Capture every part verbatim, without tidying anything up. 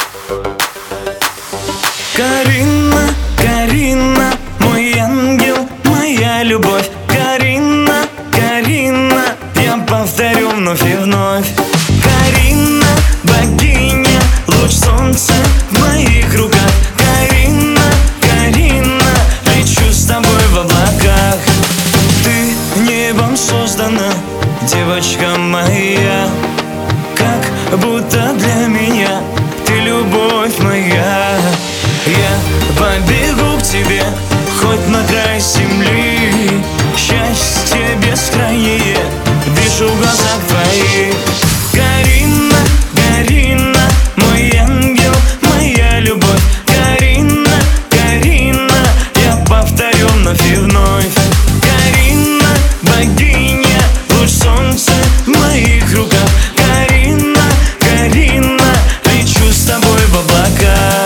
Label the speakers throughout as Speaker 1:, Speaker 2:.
Speaker 1: Карина, Карина, мой ангел, моя любовь. Карина, Карина, я повторю вновь и вновь. Карина, богиня, луч солнца в моих руках. Карина, Карина, лечу с тобой в облаках. Ты небом создана, девочка моя, как будто для меня ты любовь моя. Я побегу к тебе, хоть на край земли. Счастье бескрайнее вижу в глазах твоих. Карина, Карина, мой ангел, моя любовь. Карина, Карина, я повторю вновь и вновь. Карина, богиня, луч солнца в моих руках. Карина, Карина, лечу с тобой в облаках.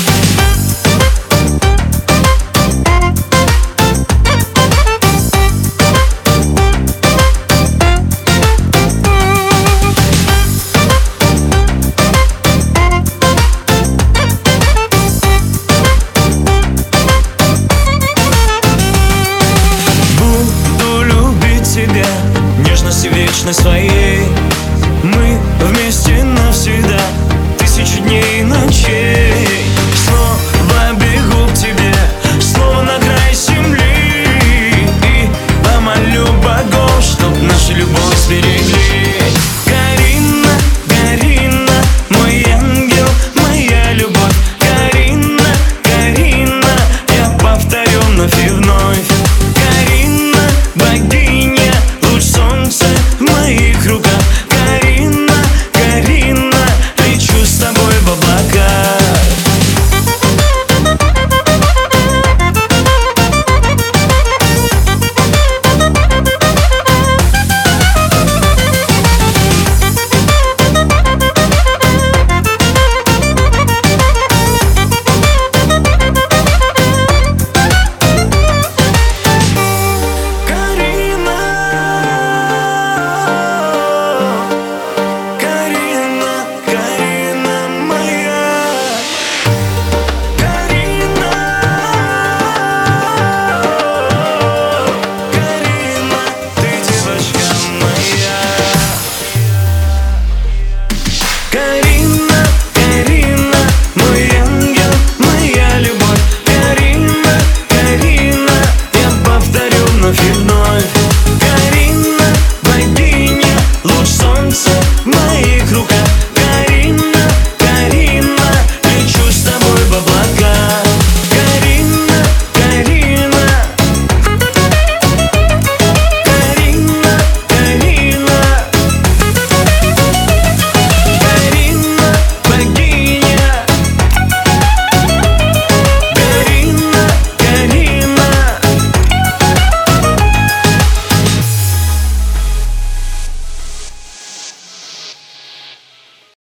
Speaker 1: Нежности вечной своей мы вместе навсегда, тысячу дней и ночей.